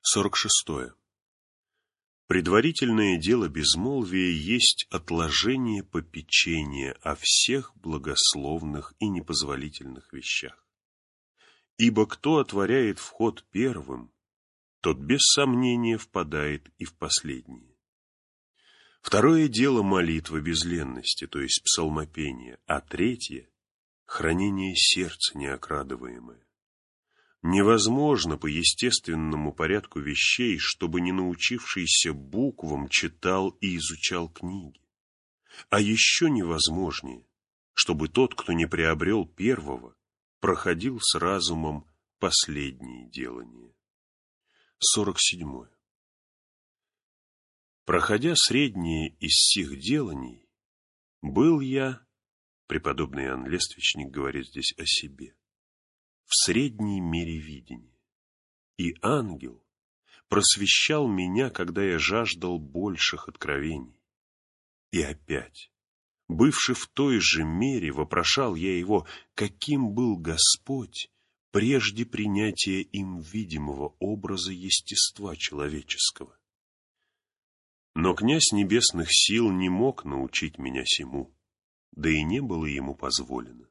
46. Предварительное дело безмолвия есть отложение попечения о всех благословных и непозволительных вещах. Ибо кто отворяет вход первым, тот без сомнения впадает и в последнее. Второе дело молитва без ленности, то есть псалмопение, а третье — хранение сердца неокрадываемое. Невозможно по естественному порядку вещей, чтобы не научившийся буквам читал и изучал книги. А еще невозможнее, чтобы тот, кто не приобрел первого, проходил с разумом последние делания. 47. Проходя среднее из сих деланий, был я, преподобный Иоанн Лествичник говорит здесь о себе, в средней мере видения, и ангел просвещал меня, когда я жаждал больших откровений. И опять, бывши в той же мере, вопрошал я его, каким был Господь прежде принятия им видимого образа естества человеческого. Но князь небесных сил не мог научить меня сему, да и не было ему позволено.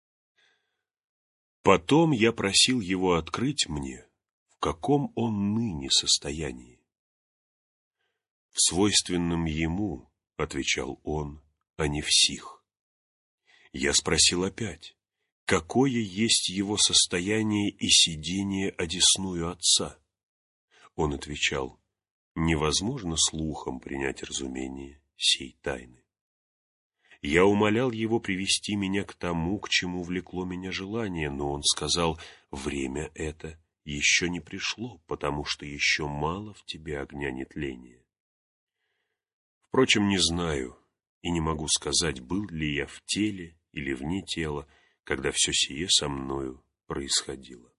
Потом я просил его открыть мне, в каком он ныне состоянии. В свойственном ему, — отвечал он, — а не в сих. Я спросил опять, какое есть его состояние и сидение одесную Отца. Он отвечал, невозможно слухом принять разумение сей тайны. Я умолял его привести меня к тому, к чему влекло меня желание, но он сказал, время это еще не пришло, потому что еще мало в тебе огня нетления. Впрочем, не знаю и не могу сказать, был ли я в теле или вне тела, когда все сие со мною происходило.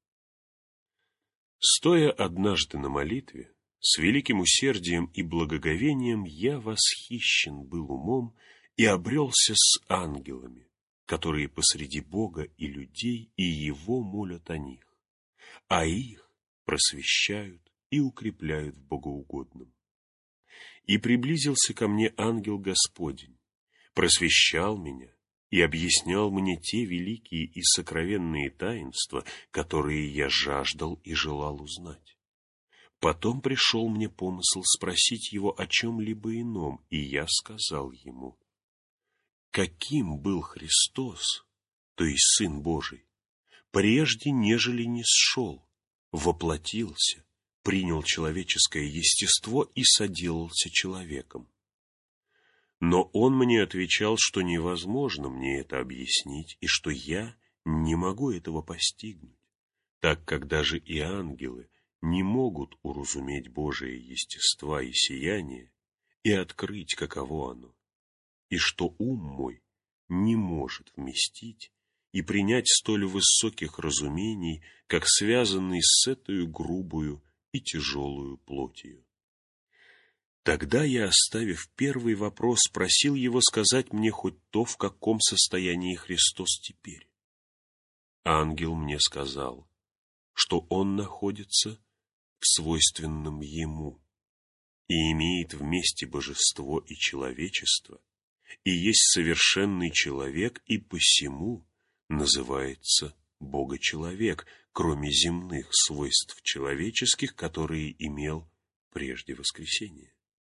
Стоя однажды на молитве, с великим усердием и благоговением я восхищен был умом и обрелся с ангелами, которые посреди Бога и людей и Его молят о них, а их просвещают и укрепляют в богоугодном. И приблизился ко мне ангел Господень, просвещал меня и объяснял мне те великие и сокровенные таинства, которые я жаждал и желал узнать. Потом пришел мне помысл спросить его о чем-либо ином, и я сказал ему, каким был Христос, то есть Сын Божий, прежде нежели не сшел, воплотился, принял человеческое естество и соделался человеком. Но он мне отвечал, что невозможно мне это объяснить, и что я не могу этого постигнуть, так как даже и ангелы не могут уразуметь Божие естество и сияние и открыть, каково оно, и что ум мой не может вместить и принять столь высоких разумений, как связанный с этою грубую и тяжелую плотью. Тогда я, оставив первый вопрос, просил его сказать мне хоть то, в каком состоянии Христос теперь. Ангел мне сказал, что он находится в свойственном ему и имеет вместе божество и человечество, и есть совершенный человек, и посему называется Бога-человек, кроме земных свойств человеческих, которые имел прежде воскресения.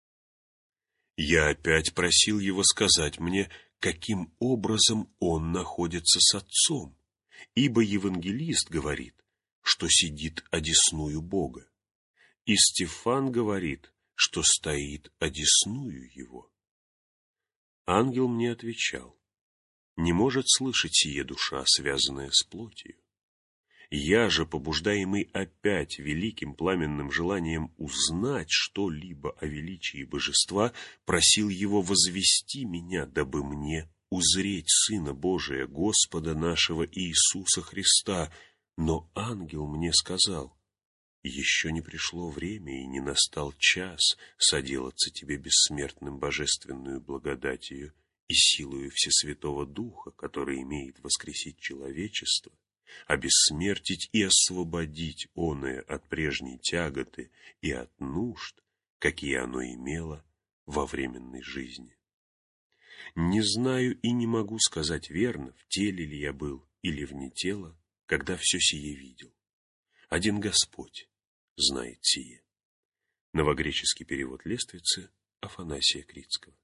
Я опять просил его сказать мне, каким образом он находится с Отцом, ибо евангелист говорит, что сидит одесную Бога, и Стефан говорит, что стоит одесную его. Ангел мне отвечал, не может слышать сие душа, связанная с плотью. Я же, побуждаемый опять великим пламенным желанием узнать что-либо о величии божества, просил его возвести меня, дабы мне узреть Сына Божия, Господа нашего Иисуса Христа. Но ангел мне сказал, еще не пришло время и не настал час соделаться тебе бессмертным божественную благодатью и силою Всесвятого Духа, который имеет воскресить человечество, обессмертить и освободить оное от прежней тяготы и от нужд, какие оно имело во временной жизни. Не знаю и не могу сказать верно, в теле ли я был или вне тела, когда все сие видел. Один Господь знает сие. Новогреческий перевод Лествицы Афанасия Критского.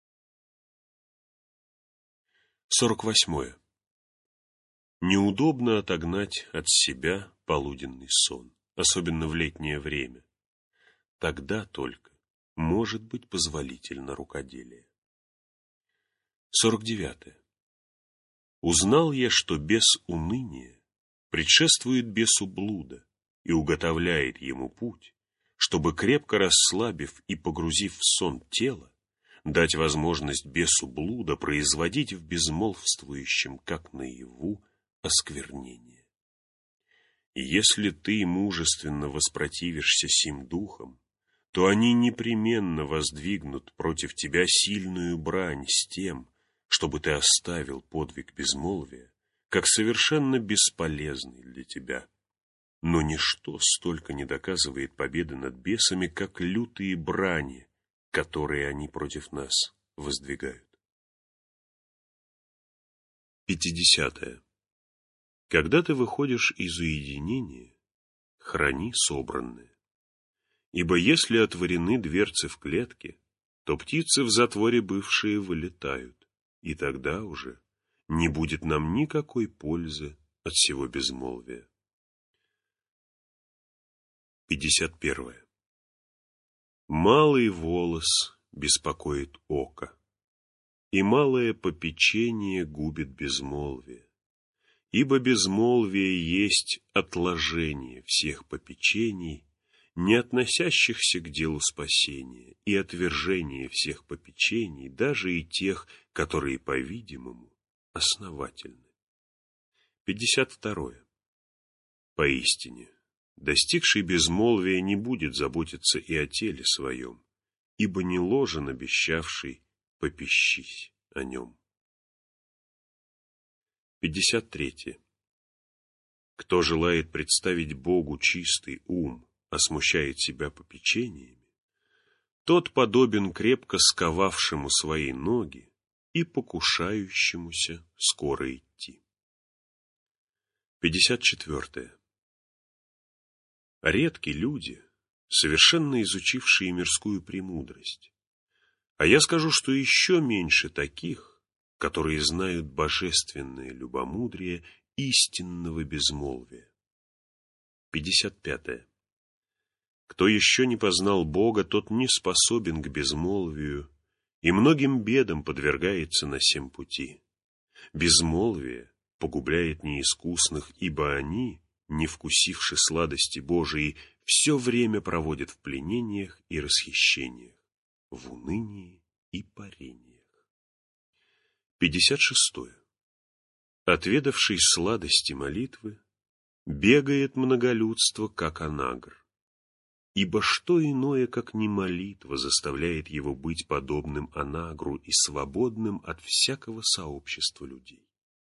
48. Неудобно отогнать от себя полуденный сон, особенно в летнее время. Тогда только может быть позволительно рукоделие. 49. Узнал я, что бес уныния предшествует бесу блуда и уготовляет ему путь, чтобы, крепко расслабив и погрузив в сон тело, дать возможность бесу блуда производить в безмолвствующем, как наяву, осквернение. И если ты мужественно воспротивишься сим духам, то они непременно воздвигнут против тебя сильную брань с тем, чтобы ты оставил подвиг безмолвия, как совершенно бесполезный для тебя. Но ничто столько не доказывает победы над бесами, как лютые брани, которые они против нас воздвигают. 50. Когда ты выходишь из уединения, храни собранное. Ибо если отворены дверцы в клетке, то птицы в затворе бывшие вылетают, и тогда уже не будет нам никакой пользы от всего безмолвия. 51. Малый волос беспокоит око, и малое попечение губит безмолвие, ибо безмолвие есть отложение всех попечений, не относящихся к делу спасения, и отвержение всех попечений, даже и тех, которые, по-видимому, основательны. 52. Поистине, достигший безмолвия не будет заботиться и о теле своем, ибо не ложен обещавший попищись о нем. 53. Кто желает представить Богу чистый ум, а смущает себя попечениями, тот подобен крепко сковавшему свои ноги и покушающемуся скоро идти. 54. Редки люди, совершенно изучившие мирскую премудрость, а я скажу, что еще меньше таких, которые знают божественное любомудрие истинного безмолвия. 55. Кто еще не познал Бога, тот не способен к безмолвию и многим бедам подвергается на сем пути. Безмолвие погубляет неискусных, ибо они, не вкусивши сладости Божией, все время проводят в пленениях и расхищениях, в унынии и парениях. 56. Отведавший сладости молитвы, бегает многолюдство, как онагр. Ибо что иное, как не молитва, заставляет его быть подобным онагру и свободным от всякого сообщества людей.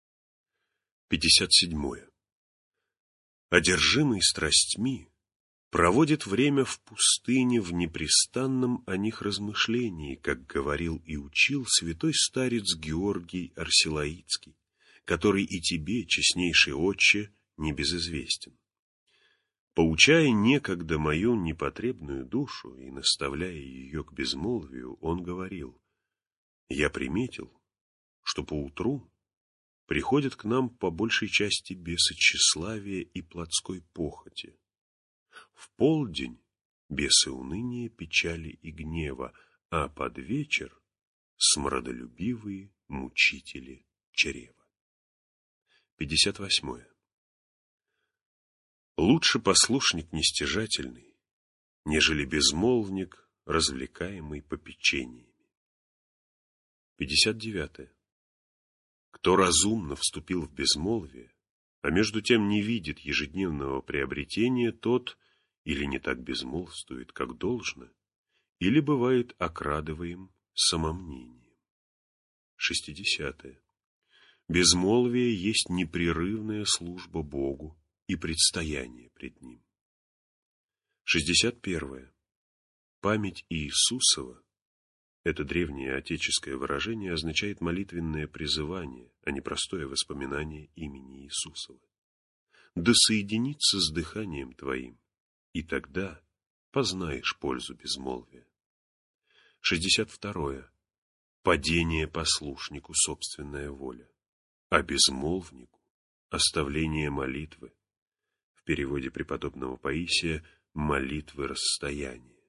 57. Одержимый страстьми проводит время в пустыне в непрестанном о них размышлении, как говорил и учил святой старец Георгий Арсилаицкий, который и тебе, честнейший отче, небезызвестен. Поучая некогда мою непотребную душу и наставляя ее к безмолвию, он говорил: «Я приметил, что поутру приходят к нам по большей части бесы тщеславия и плотской похоти. В полдень бесы уныния, печали и гнева, а под вечер смрадолюбивые мучители чрева». 58. Лучше послушник нестяжательный, нежели безмолвник, развлекаемый попечениями. 59. Кто разумно вступил в безмолвие, а между тем не видит ежедневного приобретения, тот или не так безмолвствует, как должно, или бывает окрадываем самомнением. 60. Безмолвие есть непрерывная служба Богу и предстояние пред Ним. 61. Память Иисусова, это древнее отеческое выражение, означает молитвенное призывание, а не простое воспоминание имени Иисусова. Да соединится с дыханием твоим, и тогда познаешь пользу безмолвия. 62. Падение послушнику собственная воля, а безмолвнику оставление молитвы. В переводе преподобного Паисия молитвы расстояния.